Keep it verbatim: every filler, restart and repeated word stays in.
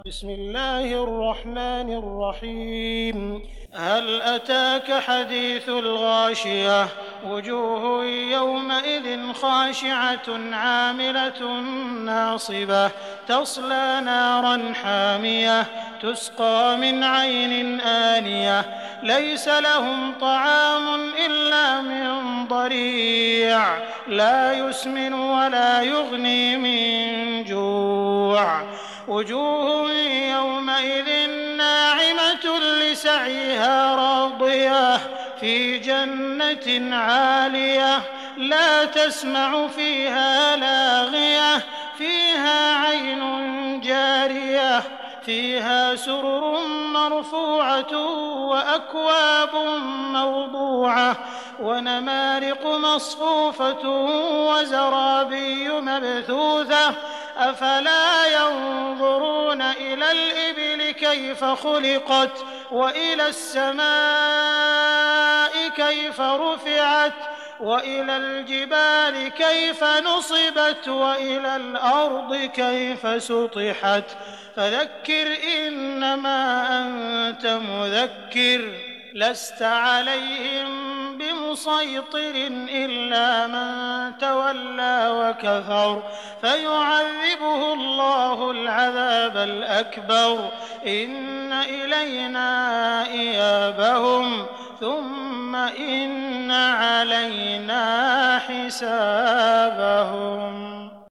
بسم الله الرحمن الرحيم هل أتاك حديث الغاشية وجوه يومئذ خاشعة عاملة ناصبة تصلى نارا حامية تسقى من عين آنية ليس لهم طعام إلا من ضريع لا يسمن ولا يغني من جوع وجوه يومئذ ناعمة لسعيها راضية في جنة عالية لا تسمع فيها لاغية فيها عين جارية فيها سرر مرفوعة وأكواب موضوعة ونمارق مصفوفة وزرابي مبثوثة أفلا ينظرون إلى الإبل كيف خلقت وإلى السماء كيف رفعت وإلى الجبال كيف نصبت وإلى الأرض كيف سطحت فذكر إنما أنت مذكر لست عليهم بمسيطر إلا من تولى وكفر فيعذبه الله العذاب الأكبر إن إلينا إيابهم ثم إن علينا حسابهم.